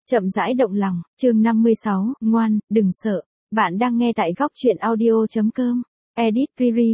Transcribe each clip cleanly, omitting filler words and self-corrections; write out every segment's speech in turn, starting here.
Chậm rãi động lòng, chương 56, ngoan, đừng sợ. Bạn đang nghe tại góc truyện audio.com. Edit Riri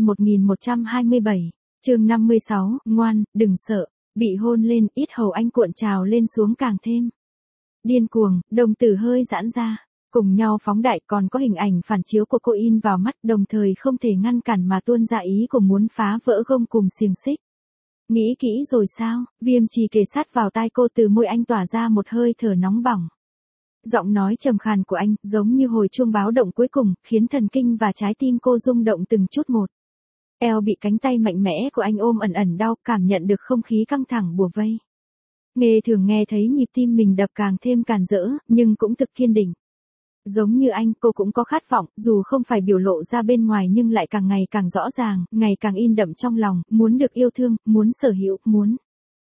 1127. Chương 56, ngoan, đừng sợ. Bị hôn lên, ít hầu anh cuộn trào lên xuống càng thêm. Điên cuồng, đồng tử hơi giãn ra. Cùng nhau phóng đại còn có hình ảnh phản chiếu của cô in vào mắt, đồng thời không thể ngăn cản mà tuôn ra ý của muốn phá vỡ gông cùm xiềng xích. Nghĩ kỹ rồi sao? Viêm trì kề sát vào tai cô, từ môi anh tỏa ra một hơi thở nóng bỏng. Giọng nói trầm khàn của anh, giống như hồi chuông báo động cuối cùng, khiến thần kinh và trái tim cô rung động từng chút một. Eo bị cánh tay mạnh mẽ của anh ôm ẩn ẩn đau, cảm nhận được không khí căng thẳng bủa vây. Nghe thường nghe thấy nhịp tim mình đập càng thêm càn rỡ, nhưng cũng thực kiên định. Giống như anh, cô cũng có khát vọng, dù không phải biểu lộ ra bên ngoài nhưng lại càng ngày càng rõ ràng, ngày càng in đậm trong lòng, muốn được yêu thương, muốn sở hữu, muốn.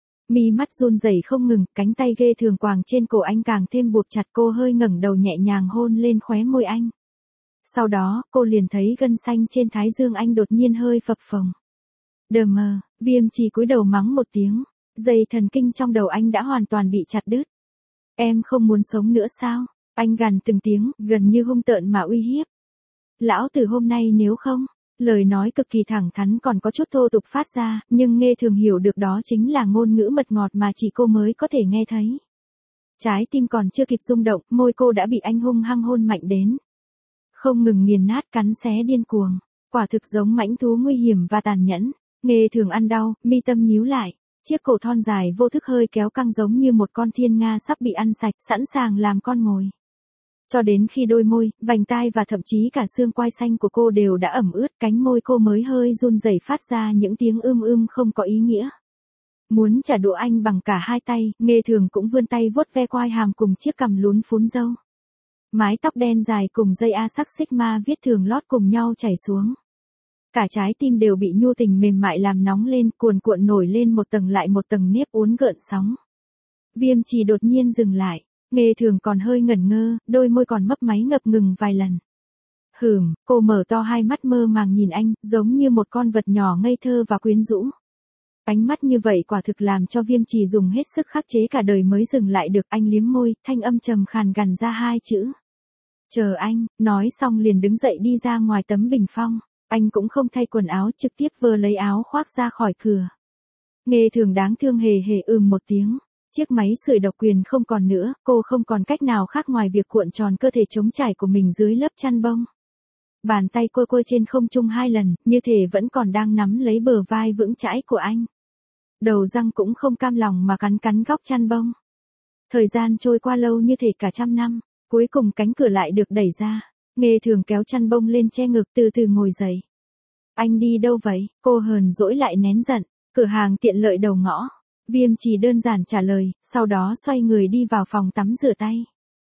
Mi mắt run rẩy không ngừng, cánh tay ghê thường quàng trên cổ anh càng thêm buộc chặt, cô hơi ngẩng đầu nhẹ nhàng hôn lên khóe môi anh. Sau đó, cô liền thấy gân xanh trên thái dương anh đột nhiên hơi phập phồng. Đờ mờ, Viêm trì cúi đầu mắng một tiếng, dây thần kinh trong đầu anh đã hoàn toàn bị chặt đứt. Em không muốn sống nữa sao? Anh gằn từng tiếng, gần như hung tợn mà uy hiếp. Lão tử hôm nay nếu không, lời nói cực kỳ thẳng thắn còn có chút thô tục phát ra, nhưng Nghe thường hiểu được đó chính là ngôn ngữ mật ngọt mà chỉ cô mới có thể nghe thấy. Trái tim còn chưa kịp rung động, môi cô đã bị anh hung hăng hôn mạnh đến. Không ngừng nghiền nát cắn xé điên cuồng, quả thực giống mãnh thú nguy hiểm và tàn nhẫn. Nghe thường ăn đau, mi tâm nhíu lại, chiếc cổ thon dài vô thức hơi kéo căng giống như một con thiên nga sắp bị ăn sạch, sẵn sàng làm con mồi. Cho đến khi đôi môi, vành tai và thậm chí cả xương quai xanh của cô đều đã ẩm ướt, cánh môi cô mới hơi run rẩy phát ra những tiếng không có ý nghĩa. Muốn trả đũa anh bằng cả hai tay, Nghe thường cũng vươn tay vuốt ve quai hàm cùng chiếc cằm lún phún râu. Mái tóc đen dài cùng dây A sắc sigma viết thường lót cùng nhau chảy xuống. Cả trái tim đều bị nhu tình mềm mại làm nóng lên, cuồn cuộn nổi lên một tầng lại một tầng nếp uốn gợn sóng. Viêm trì đột nhiên dừng lại. Nghe thường còn hơi ngẩn ngơ, đôi môi còn mấp máy ngập ngừng vài lần. Cô mở to hai mắt mơ màng nhìn anh, giống như một con vật nhỏ ngây thơ và quyến rũ. Ánh mắt như vậy quả thực làm cho Viêm trì dùng hết sức khắc chế cả đời mới dừng lại được. Anh liếm môi, thanh âm trầm khàn gằn ra hai chữ. Chờ anh, nói xong liền đứng dậy đi ra ngoài tấm bình phong. Anh cũng không thay quần áo, trực tiếp vơ lấy áo khoác ra khỏi cửa. Nghe thường đáng thương hề hề một tiếng. Chiếc máy sưởi độc quyền không còn nữa, cô không còn cách nào khác ngoài việc cuộn tròn cơ thể trống trải của mình dưới lớp chăn bông. Bàn tay cô quơ trên không trung hai lần, như thể vẫn còn đang nắm lấy bờ vai vững chãi của anh. Đầu răng cũng không cam lòng mà cắn góc chăn bông. Thời gian trôi qua lâu như thể cả trăm năm, cuối cùng cánh cửa lại được đẩy ra. Nghe thường kéo chăn bông lên che ngực từ từ ngồi dậy. Anh đi đâu vậy? Cô hờn dỗi lại nén giận. Cửa hàng tiện lợi đầu ngõ. Viêm trì đơn giản trả lời, sau đó xoay người đi vào phòng tắm rửa tay.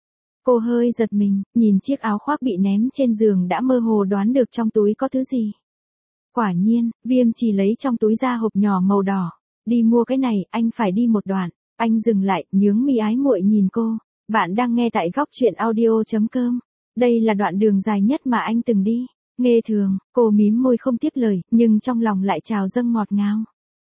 Cô hơi giật mình, nhìn chiếc áo khoác bị ném trên giường đã mơ hồ đoán được trong túi có thứ gì. Quả nhiên, Viêm trì lấy trong túi ra hộp nhỏ màu đỏ. Đi mua cái này, anh phải đi một đoạn. Anh dừng lại, nhướng mi ái muội nhìn cô. Bạn đang nghe tại góc truyện audio.com. Đây là đoạn đường dài nhất mà anh từng đi. Nghe thường, cô mím môi không tiếp lời, nhưng trong lòng lại trào dâng ngọt ngào.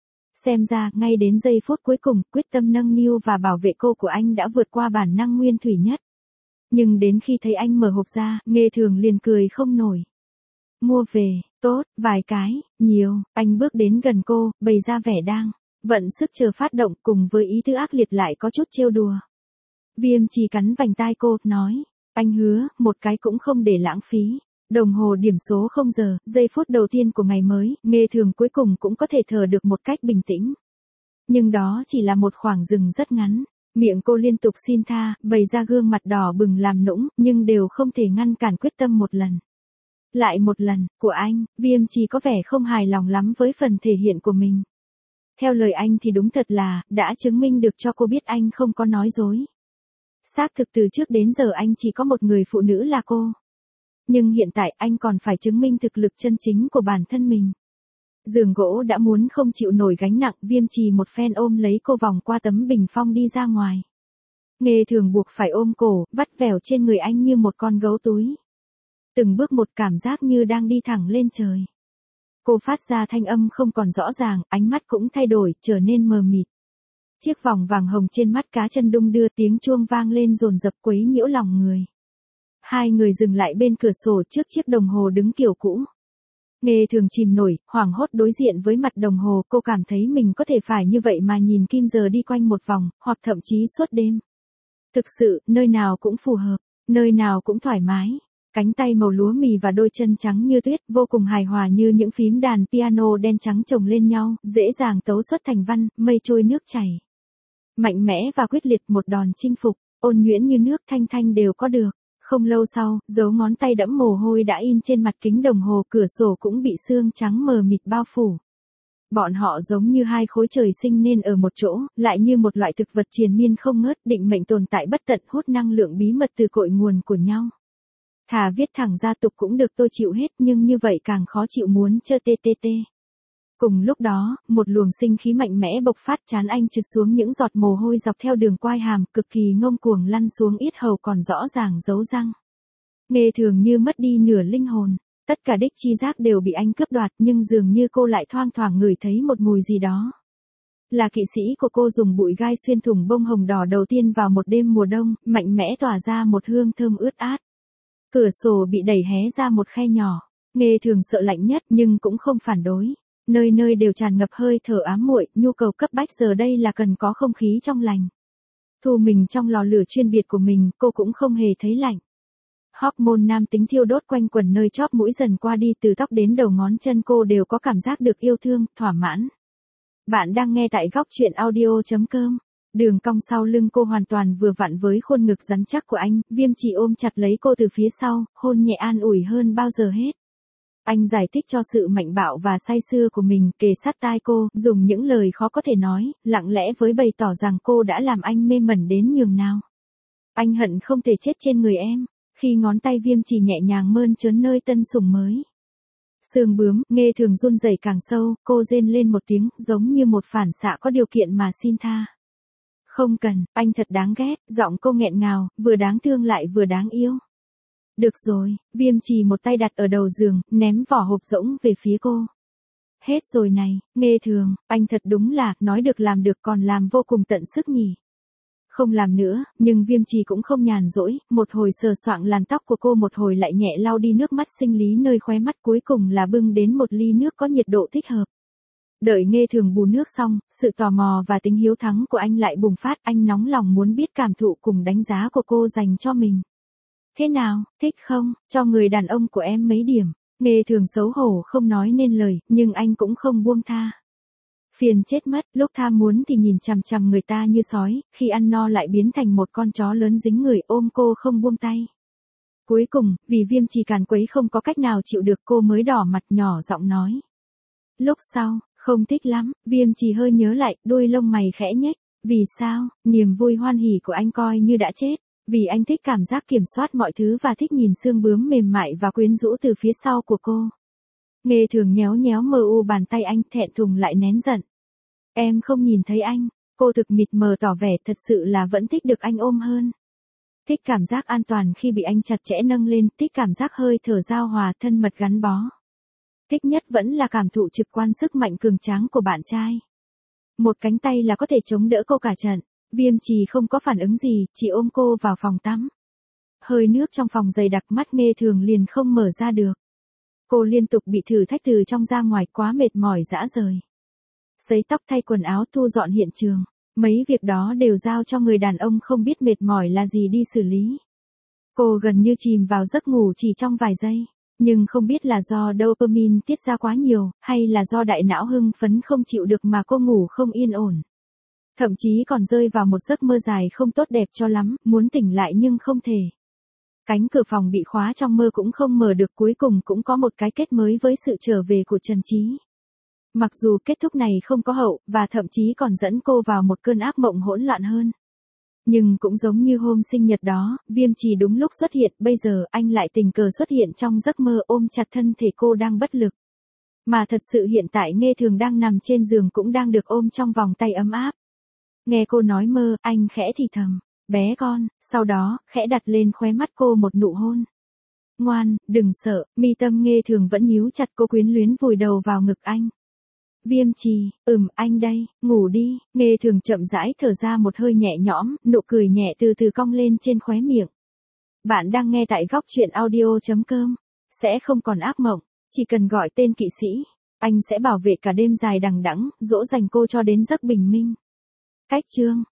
Xem ra, ngay đến giây phút cuối cùng, quyết tâm nâng niu và bảo vệ cô của anh đã vượt qua bản năng nguyên thủy nhất. Nhưng đến khi thấy anh mở hộp ra, Nghe thường liền cười không nổi. Mua về, tốt, vài cái, nhiều, anh bước đến gần cô, bày ra vẻ đang vận sức chờ phát động, cùng với ý tứ ác liệt lại có chút trêu đùa. Viêm trì cắn vành tai cô, nói, anh hứa, một cái cũng không để lãng phí. Đồng hồ điểm số 0 giờ, giây phút đầu tiên của ngày mới, Nghe thường cuối cùng cũng có thể thở được một cách bình tĩnh. Nhưng đó chỉ là một khoảng dừng rất ngắn. Miệng cô liên tục xin tha, bày ra gương mặt đỏ bừng làm nũng, nhưng đều không thể ngăn cản quyết tâm một lần. Lại một lần, của anh, Viêm trì có vẻ không hài lòng lắm với phần thể hiện của mình. Theo lời anh thì đúng thật là, đã chứng minh được cho cô biết anh không có nói dối. Xác thực từ trước đến giờ anh chỉ có một người phụ nữ là cô. Nhưng hiện tại anh còn phải chứng minh thực lực chân chính của bản thân mình. Giường gỗ đã muốn không chịu nổi gánh nặng, Viêm trì một phen ôm lấy cô vòng qua tấm bình phong đi ra ngoài. Nghe thường buộc phải ôm cổ, vắt vẻo trên người anh như một con gấu túi. Từng bước một, cảm giác như đang đi thẳng lên trời. Cô phát ra thanh âm không còn rõ ràng, ánh mắt cũng thay đổi, trở nên mờ mịt. Chiếc vòng vàng hồng trên mắt cá chân đung đưa, tiếng chuông vang lên dồn dập quấy nhiễu lòng người. Hai người dừng lại bên cửa sổ trước chiếc đồng hồ đứng kiểu cũ. Nghe Thường chìm nổi, hoảng hốt đối diện với mặt đồng hồ, cô cảm thấy mình có thể phải như vậy mà nhìn kim giờ đi quanh một vòng, hoặc thậm chí suốt đêm. Thực sự, nơi nào cũng phù hợp, nơi nào cũng thoải mái. Cánh tay màu lúa mì và đôi chân trắng như tuyết, vô cùng hài hòa như những phím đàn piano đen trắng chồng lên nhau, dễ dàng tấu xuất thành văn, mây trôi nước chảy. Mạnh mẽ và quyết liệt, một đòn chinh phục, ôn nhuyễn như nước, thanh thanh đều có được. Không lâu sau, dấu ngón tay đẫm mồ hôi đã in trên mặt kính đồng hồ, cửa sổ cũng bị sương trắng mờ mịt bao phủ. Bọn họ giống như hai khối trời sinh nên ở một chỗ, lại như một loại thực vật triền miên không ngớt, định mệnh tồn tại bất tận, hút năng lượng bí mật từ cội nguồn của nhau. Thà viết thẳng ra tục cũng được, tôi chịu hết, nhưng như vậy càng khó chịu, muốn chơ ttt. Cùng lúc đó, một luồng sinh khí mạnh mẽ bộc phát, trán anh trượt xuống những giọt mồ hôi dọc theo đường quai hàm, cực kỳ ngông cuồng lăn xuống yết hầu, còn rõ ràng dấu răng. Nghe Thường như mất đi nửa linh hồn, tất cả đích chi giác đều bị anh cướp đoạt, nhưng dường như cô lại thoang thoảng ngửi thấy một mùi gì đó. Là kỵ sĩ của cô dùng bụi gai xuyên thủng bông hồng đỏ đầu tiên vào một đêm mùa đông, mạnh mẽ tỏa ra một hương thơm ướt át. Cửa sổ bị đẩy hé ra một khe nhỏ, Nghe Thường sợ lạnh nhất nhưng cũng không phản đối. Nơi nơi đều tràn ngập hơi thở ám muội, nhu cầu cấp bách giờ đây là cần có không khí trong lành. Thu mình trong lò lửa chuyên biệt của mình, cô cũng không hề thấy lạnh. Hormone nam tính thiêu đốt quanh quần nơi chóp mũi, dần qua đi, từ tóc đến đầu ngón chân cô đều có cảm giác được yêu thương, thỏa mãn. Bạn đang nghe tại góc truyện audio.com. Đường cong sau lưng cô hoàn toàn vừa vặn với khuôn ngực rắn chắc của anh, Viêm Chỉ ôm chặt lấy cô từ phía sau, hôn nhẹ an ủi hơn bao giờ hết. Anh giải thích cho sự mạnh bạo và say sưa của mình, kề sát tai cô, dùng những lời khó có thể nói, lặng lẽ với bày tỏ rằng cô đã làm anh mê mẩn đến nhường nào. Anh hận không thể chết trên người em, khi ngón tay Viêm Chỉ nhẹ nhàng mơn trớn nơi tân sủng mới. Sương bướm, Nghe Thường run rẩy càng sâu, cô rên lên một tiếng, giống như một phản xạ có điều kiện mà xin tha. Không cần, anh thật đáng ghét, giọng cô nghẹn ngào, vừa đáng thương lại vừa đáng yêu. Được rồi, Viêm Chỉ một tay đặt ở đầu giường, ném vỏ hộp rỗng về phía cô. Hết rồi này, Nghe Thường, anh thật đúng là, nói được làm được, còn làm vô cùng tận sức nhỉ. Không làm nữa, nhưng Viêm Chỉ cũng không nhàn rỗi, một hồi sờ soạng làn tóc của cô, một hồi lại nhẹ lau đi nước mắt sinh lý nơi khóe mắt, cuối cùng là bưng đến một ly nước có nhiệt độ thích hợp. Đợi Nghe Thường bù nước xong, sự tò mò và tính hiếu thắng của anh lại bùng phát, anh nóng lòng muốn biết cảm thụ cùng đánh giá của cô dành cho mình. Thế nào, thích không, cho người đàn ông của em mấy điểm. Nghe Thường xấu hổ không nói nên lời, nhưng anh cũng không buông tha. Phiền chết mất, lúc tham muốn thì nhìn chằm chằm người ta như sói, khi ăn no lại biến thành một con chó lớn dính người, ôm cô không buông tay. Cuối cùng, vì Viêm Chỉ càn quấy không có cách nào chịu được, cô mới đỏ mặt nhỏ giọng nói. Lúc sau, không thích lắm, Viêm Chỉ hơi nhớ lại, đôi lông mày khẽ nhếch. Vì sao, niềm vui hoan hỉ của anh coi như đã chết. Vì anh thích cảm giác kiểm soát mọi thứ và thích nhìn xương bướm mềm mại và quyến rũ từ phía sau của cô. Nghe Thường nhéo nhéo mờ u bàn tay anh, thẹn thùng lại nén giận. Em không nhìn thấy anh, cô thực mịt mờ tỏ vẻ thật sự là vẫn thích được anh ôm hơn. Thích cảm giác an toàn khi bị anh chặt chẽ nâng lên, thích cảm giác hơi thở giao hòa thân mật gắn bó. Thích nhất vẫn là cảm thụ trực quan sức mạnh cường tráng của bạn trai. Một cánh tay là có thể chống đỡ cô cả trận. Viêm Chỉ không có phản ứng gì, chỉ ôm cô vào phòng tắm. Hơi nước trong phòng dày đặc, mắt Nghe Thường liền không mở ra được. Cô liên tục bị thử thách từ trong ra ngoài, quá mệt mỏi rã rời. Sấy tóc, thay quần áo, thu dọn hiện trường. Mấy việc đó đều giao cho người đàn ông không biết mệt mỏi là gì đi xử lý. Cô gần như chìm vào giấc ngủ chỉ trong vài giây. Nhưng không biết là do dopamine tiết ra quá nhiều, hay là do đại não hưng phấn không chịu được mà cô ngủ không yên ổn. Thậm chí còn rơi vào một giấc mơ dài không tốt đẹp cho lắm, muốn tỉnh lại nhưng không thể. Cánh cửa phòng bị khóa trong mơ cũng không mở được, cuối cùng cũng có một cái kết mới với sự trở về của Trần Trí. Mặc dù kết thúc này không có hậu, và thậm chí còn dẫn cô vào một cơn ác mộng hỗn loạn hơn. Nhưng cũng giống như hôm sinh nhật đó, Viêm Chỉ đúng lúc xuất hiện, bây giờ anh lại tình cờ xuất hiện trong giấc mơ, ôm chặt thân thể cô đang bất lực. Mà thật sự hiện tại Nghe Thường đang nằm trên giường cũng đang được ôm trong vòng tay ấm áp. Nghe cô nói mơ, anh khẽ thì thầm, bé con, sau đó, khẽ đặt lên khóe mắt cô một nụ hôn. Ngoan, đừng sợ, mi tâm Nghe Thường vẫn nhíu chặt, cô quyến luyến vùi đầu vào ngực anh. Viêm trì, anh đây, ngủ đi. Nghe Thường chậm rãi thở ra một hơi nhẹ nhõm, nụ cười nhẹ từ từ cong lên trên khóe miệng. Bạn đang nghe tại góc chuyện audio.com. Sẽ không còn ác mộng, chỉ cần gọi tên kỵ sĩ, anh sẽ bảo vệ cả đêm dài đằng đẵng, dỗ dành cô cho đến giấc bình minh. Cách chương